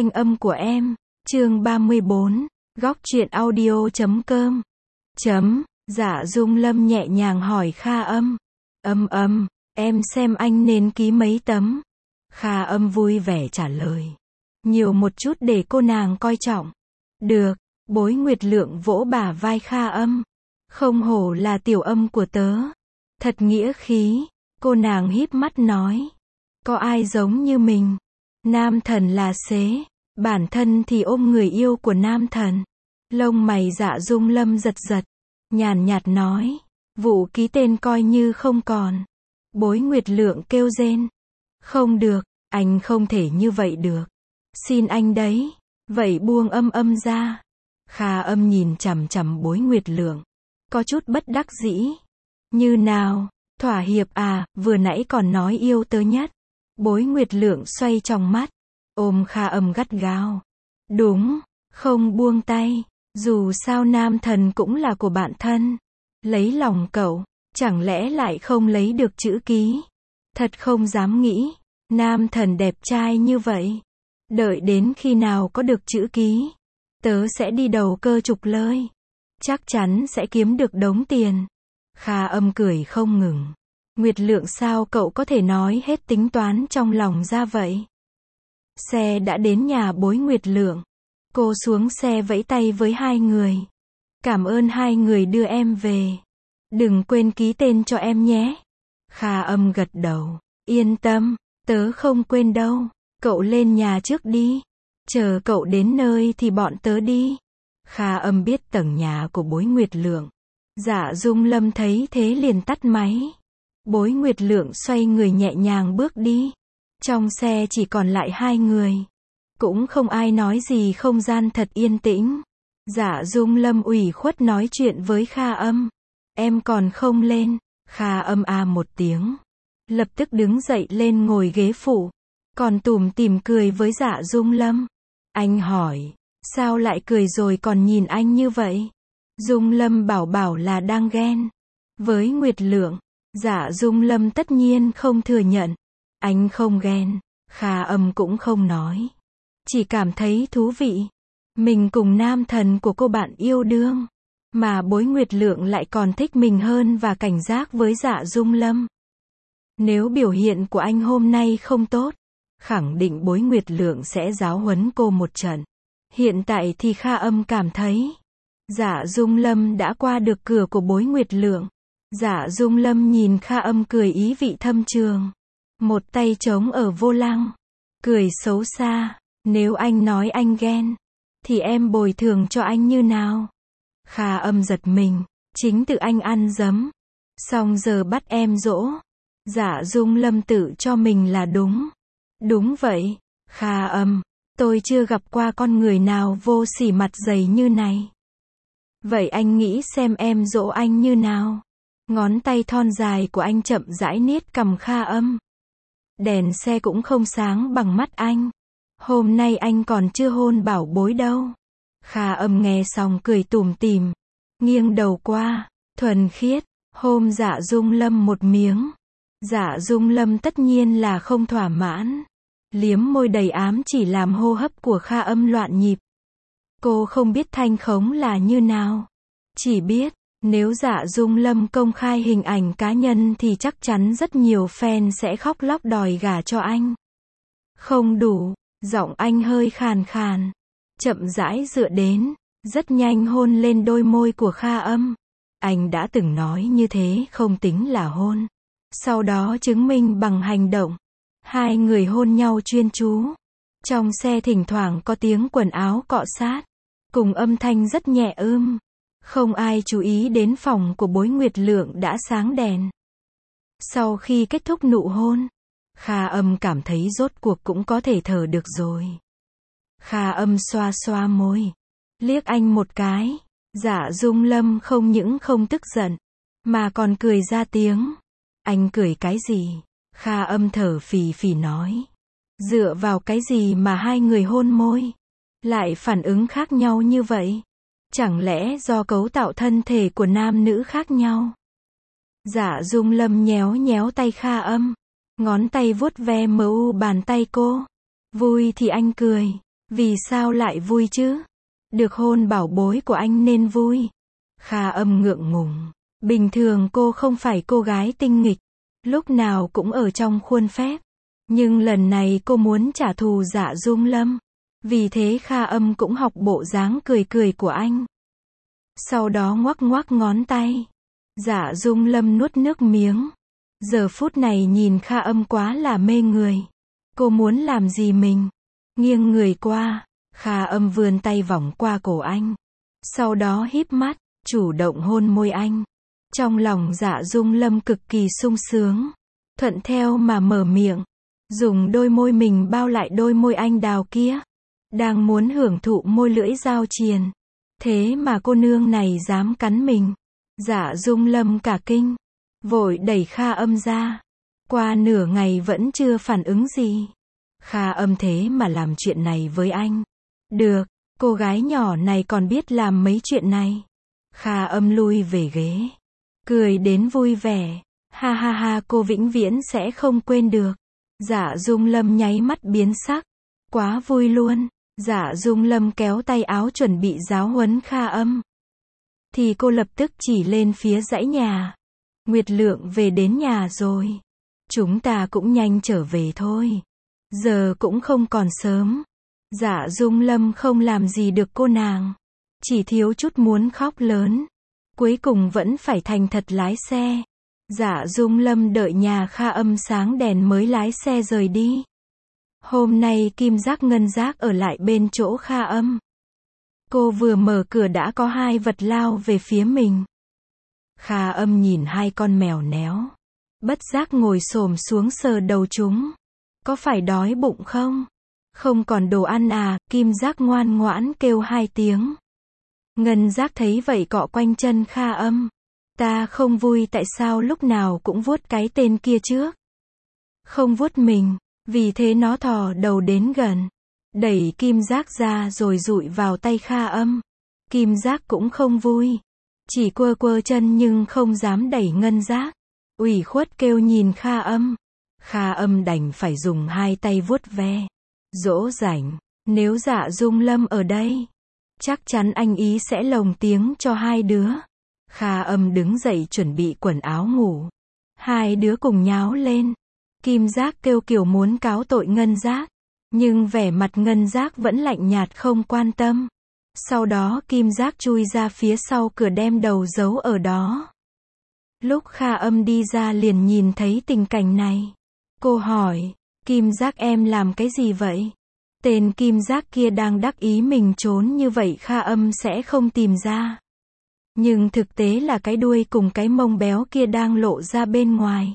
thanh âm của em. Chương 34, góc truyện audio.com. Dạ Dung Lâm nhẹ nhàng hỏi Kha Âm. Em xem anh nên ký mấy tấm. Kha Âm vui vẻ trả lời. Nhiều một chút để cô nàng coi trọng. Được, Bối Nguyệt Lượng vỗ bả vai Kha Âm. Không hổ là tiểu âm của tớ. Thật nghĩa khí, cô nàng híp mắt nói. Có ai giống như mình? Nam thần là xế, bản thân thì ôm người yêu của nam thần. Lông mày Dạ Dung Lâm giật giật, nhàn nhạt nói. Vụ ký tên coi như không còn. Bối Nguyệt Lượng kêu rên. Không được, anh không thể như vậy được. Xin anh đấy, vậy buông Âm ra. Kha Âm nhìn chằm chằm Bối Nguyệt Lượng, có chút bất đắc dĩ. Như nào, thỏa hiệp à, vừa nãy còn nói yêu tớ nhất. Bối Nguyệt Lượng xoay trong mắt, ôm Kha Âm gắt gao. Đúng, không buông tay, dù sao nam thần cũng là của bạn thân. Lấy lòng cậu, chẳng lẽ lại không lấy được chữ ký? Thật không dám nghĩ, nam thần đẹp trai như vậy. Đợi đến khi nào có được chữ ký, tớ sẽ đi đầu cơ trục lợi. Chắc chắn sẽ kiếm được đống tiền. Kha Âm cười không ngừng. Nguyệt Lượng sao cậu có thể nói hết tính toán trong lòng ra vậy? Xe đã đến nhà Bối Nguyệt Lượng. Cô xuống xe vẫy tay với hai người. Cảm ơn hai người đưa em về. Đừng quên ký tên cho em nhé. Kha Âm gật đầu. Yên tâm, tớ không quên đâu. Cậu lên nhà trước đi. Chờ cậu đến nơi thì bọn tớ đi. Kha Âm biết tầng nhà của Bối Nguyệt Lượng. Dạ Dung Lâm thấy thế liền tắt máy. Bối Nguyệt Lượng xoay người nhẹ nhàng bước đi. Trong xe chỉ còn lại hai người. Cũng không ai nói gì, không gian thật yên tĩnh. Dạ Dung Lâm ủy khuất nói chuyện với Kha Âm. Em còn không lên. Kha Âm một tiếng. Lập tức đứng dậy lên ngồi ghế phụ. Còn tủm tỉm cười với Dạ Dung Lâm. Anh hỏi, sao lại cười rồi còn nhìn anh như vậy? Dung Lâm bảo là đang ghen với Nguyệt Lượng. Dạ Dung Lâm tất nhiên không thừa nhận. Anh không ghen. Kha Âm cũng không nói. Chỉ cảm thấy thú vị. Mình cùng nam thần của cô bạn yêu đương. Mà Bối Nguyệt Lượng lại còn thích mình hơn và cảnh giác với Dạ Dung Lâm. Nếu biểu hiện của anh hôm nay không tốt, khẳng định Bối Nguyệt Lượng sẽ giáo huấn cô một trận. Hiện tại thì Kha Âm cảm thấy Dạ Dung Lâm đã qua được cửa của Bối Nguyệt Lượng. Dạ Dung Lâm nhìn Kha Âm cười ý vị thâm trường. Một tay trống ở vô lăng. Cười xấu xa. Nếu anh nói anh ghen, thì em bồi thường cho anh như nào? Kha Âm giật mình. Chính tự anh ăn dấm. Xong giờ bắt em dỗ. Dạ Dung Lâm tự cho mình là đúng. Đúng vậy, Kha Âm. Tôi chưa gặp qua con người nào vô sỉ mặt dày như này. Vậy anh nghĩ xem em dỗ anh như nào? Ngón tay thon dài của anh chậm rãi niết cằm Kha Âm. Đèn xe cũng không sáng bằng mắt anh. Hôm nay anh còn chưa hôn bảo bối đâu. Kha Âm nghe xong cười tủm tỉm. Nghiêng đầu qua, thuần khiết, hôn Dạ Dung Lâm một miếng. Dạ Dung Lâm tất nhiên là không thỏa mãn. Liếm môi đầy ám chỉ làm hô hấp của Kha Âm loạn nhịp. Cô không biết thanh khống là như nào. Chỉ biết, nếu Dạ Dung Lâm công khai hình ảnh cá nhân thì chắc chắn rất nhiều fan sẽ khóc lóc đòi gả cho anh. Không đủ, giọng anh hơi khàn khàn. Chậm rãi dựa đến, rất nhanh hôn lên đôi môi của Kha Âm. Anh đã từng nói như thế không tính là hôn. Sau đó chứng minh bằng hành động. Hai người hôn nhau chuyên chú. Trong xe thỉnh thoảng có tiếng quần áo cọ sát. Cùng âm thanh rất nhẹ êm. Không ai chú ý đến phòng của Bối Nguyệt Lượng đã sáng đèn. Sau khi kết thúc nụ hôn, Kha Âm cảm thấy rốt cuộc cũng có thể thở được rồi. Kha Âm xoa xoa môi. Liếc anh một cái. Dạ Dung Lâm không những không tức giận, mà còn cười ra tiếng. Anh cười cái gì? Kha Âm thở phì phì nói. Dựa vào cái gì mà hai người hôn môi lại phản ứng khác nhau như vậy? Chẳng lẽ do cấu tạo thân thể của nam nữ khác nhau? Dạ Dung Lâm nhéo nhéo tay Kha Âm. Ngón tay vuốt ve mờ u bàn tay cô. Vui thì anh cười. Vì sao lại vui chứ? Được hôn bảo bối của anh nên vui. Kha Âm ngượng ngùng. Bình thường cô không phải cô gái tinh nghịch, lúc nào cũng ở trong khuôn phép. Nhưng lần này cô muốn trả thù Dạ Dung Lâm. Vì thế Kha Âm cũng học bộ dáng cười cười của anh. Sau đó ngoắc ngoắc ngón tay. Dạ Dung Lâm nuốt nước miếng. Giờ phút này nhìn Kha Âm quá là mê người. Cô muốn làm gì mình? Nghiêng người qua. Kha Âm vươn tay vòng qua cổ anh. Sau đó híp mắt, chủ động hôn môi anh. Trong lòng Dạ Dung Lâm cực kỳ sung sướng. Thuận theo mà mở miệng. Dùng đôi môi mình bao lại đôi môi anh đào kia. Đang muốn hưởng thụ môi lưỡi dao triền. Thế mà cô nương này dám cắn mình. Dạ Dung Lâm cả kinh. Vội đẩy Kha Âm ra. Qua nửa ngày vẫn chưa phản ứng gì. Kha Âm thế mà làm chuyện này với anh. Được, cô gái nhỏ này còn biết làm mấy chuyện này. Kha Âm lui về ghế. Cười đến vui vẻ. Ha ha ha, cô vĩnh viễn sẽ không quên được. Dạ Dung Lâm nháy mắt biến sắc. Quá vui luôn. Dạ Dung Lâm kéo tay áo chuẩn bị giáo huấn Kha Âm. Thì cô lập tức chỉ lên phía dãy nhà. Nguyệt Lượng về đến nhà rồi. Chúng ta cũng nhanh trở về thôi. Giờ cũng không còn sớm. Dạ Dung Lâm không làm gì được cô nàng. Chỉ thiếu chút muốn khóc lớn. Cuối cùng vẫn phải thành thật lái xe. Dạ Dung Lâm đợi nhà Kha Âm sáng đèn mới lái xe rời đi. Hôm nay Kim Giác Ngân Giác ở lại bên chỗ Kha Âm. Cô vừa mở cửa đã có hai vật lao về phía mình. Kha Âm nhìn hai con mèo néo. Bất giác ngồi xổm xuống sờ đầu chúng. Có phải đói bụng không? Không còn đồ ăn à? Kim Giác ngoan ngoãn kêu hai tiếng. Ngân Giác thấy vậy cọ quanh chân Kha Âm. Ta không vui tại sao lúc nào cũng vuốt cái tên kia trước. Không vuốt mình. Vì thế nó thò đầu đến gần. Đẩy Kim Giác ra rồi dụi vào tay Kha Âm. Kim Giác cũng không vui. Chỉ quơ quơ chân nhưng không dám đẩy Ngân Giác. Ủy khuất kêu nhìn Kha Âm. Kha Âm đành phải dùng hai tay vuốt ve. Dỗ dành. Nếu Dạ Dung Lâm ở đây, chắc chắn anh ý sẽ lồng tiếng cho hai đứa. Kha Âm đứng dậy chuẩn bị quần áo ngủ. Hai đứa cùng nháo lên. Kim Giác kêu kiểu muốn cáo tội Ngân Giác. Nhưng vẻ mặt Ngân Giác vẫn lạnh nhạt không quan tâm. Sau đó Kim Giác chui ra phía sau cửa đem đầu giấu ở đó. Lúc Kha Âm đi ra liền nhìn thấy tình cảnh này. Cô hỏi, Kim Giác em làm cái gì vậy? Tên Kim Giác kia đang đắc ý mình trốn như vậy Kha Âm sẽ không tìm ra. Nhưng thực tế là cái đuôi cùng cái mông béo kia đang lộ ra bên ngoài.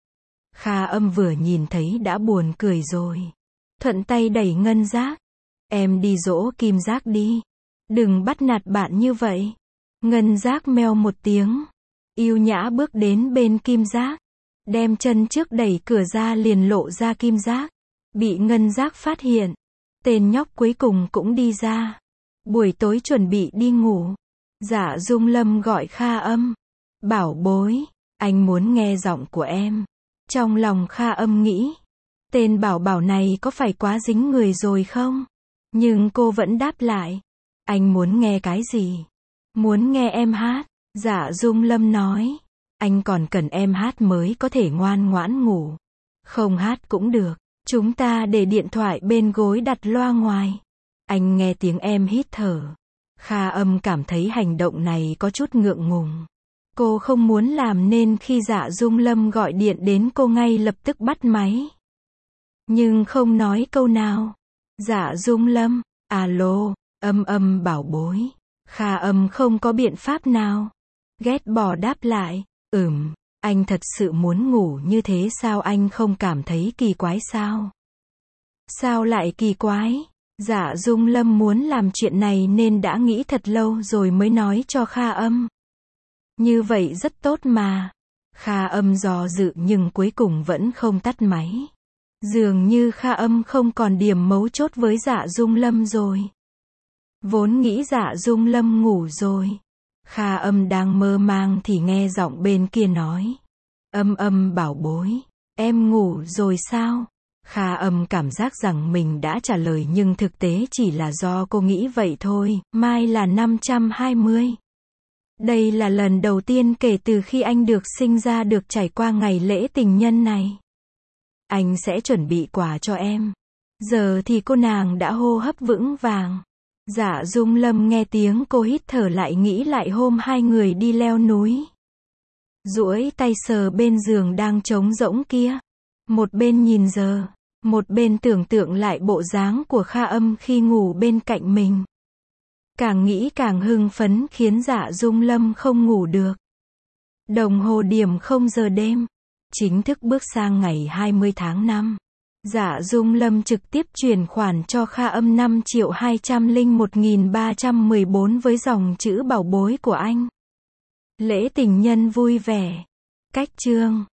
Kha Âm vừa nhìn thấy đã buồn cười rồi. Thuận tay đẩy Ngân Giác. Em đi dỗ Kim Giác đi. Đừng bắt nạt bạn như vậy. Ngân Giác meo một tiếng. Yêu nhã bước đến bên Kim Giác. Đem chân trước đẩy cửa ra liền lộ ra Kim Giác. Bị Ngân Giác phát hiện. Tên nhóc cuối cùng cũng đi ra. Buổi tối chuẩn bị đi ngủ. Dạ Dung Lâm gọi Kha Âm. Bảo bối, anh muốn nghe giọng của em. Trong lòng Kha Âm nghĩ. Tên bảo bảo này có phải quá dính người rồi không? Nhưng cô vẫn đáp lại. Anh muốn nghe cái gì? Muốn nghe em hát. Dạ Dung Lâm nói. Anh còn cần em hát mới có thể ngoan ngoãn ngủ. Không hát cũng được. Chúng ta để điện thoại bên gối đặt loa ngoài. Anh nghe tiếng em hít thở. Kha Âm cảm thấy hành động này có chút ngượng ngùng. Cô không muốn làm nên khi Dạ Dung Lâm gọi điện đến cô ngay lập tức bắt máy. Nhưng không nói câu nào. Dạ Dung Lâm, alo, Âm bảo bối. Kha Âm không có biện pháp nào. Ghét bỏ đáp lại, anh thật sự muốn ngủ như thế sao anh không cảm thấy kỳ quái sao? Sao lại kỳ quái? Dạ Dung Lâm muốn làm chuyện này nên đã nghĩ thật lâu rồi mới nói cho Kha Âm. Như vậy rất tốt mà. Kha Âm do dự nhưng cuối cùng vẫn không tắt máy. Dường như Kha Âm không còn điểm mấu chốt với Dạ Dung Lâm rồi. Vốn nghĩ Dạ Dung Lâm ngủ rồi. Kha Âm đang mơ màng thì nghe giọng bên kia nói. Âm bảo bối, em ngủ rồi sao? Kha Âm cảm giác rằng mình đã trả lời nhưng thực tế chỉ là do cô nghĩ vậy thôi. Mai là 520. Đây là lần đầu tiên kể từ khi anh được sinh ra được trải qua ngày lễ tình nhân này. Anh sẽ chuẩn bị quà cho em. Giờ thì cô nàng đã hô hấp vững vàng. Dạ Dung Lâm nghe tiếng cô hít thở lại nghĩ lại hôm hai người đi leo núi. Duỗi tay sờ bên giường đang trống rỗng kia. Một bên nhìn giờ, một bên tưởng tượng lại bộ dáng của Kha Âm khi ngủ bên cạnh mình. Càng nghĩ càng hưng phấn khiến Dạ Dung Lâm không ngủ được. Đồng hồ điểm 0 giờ đêm. Chính thức bước sang ngày 20 tháng 5. Dạ Dung Lâm trực tiếp chuyển khoản cho Kha Âm 5.201.314 với dòng chữ bảo bối của anh. Lễ tình nhân vui vẻ. Cách chương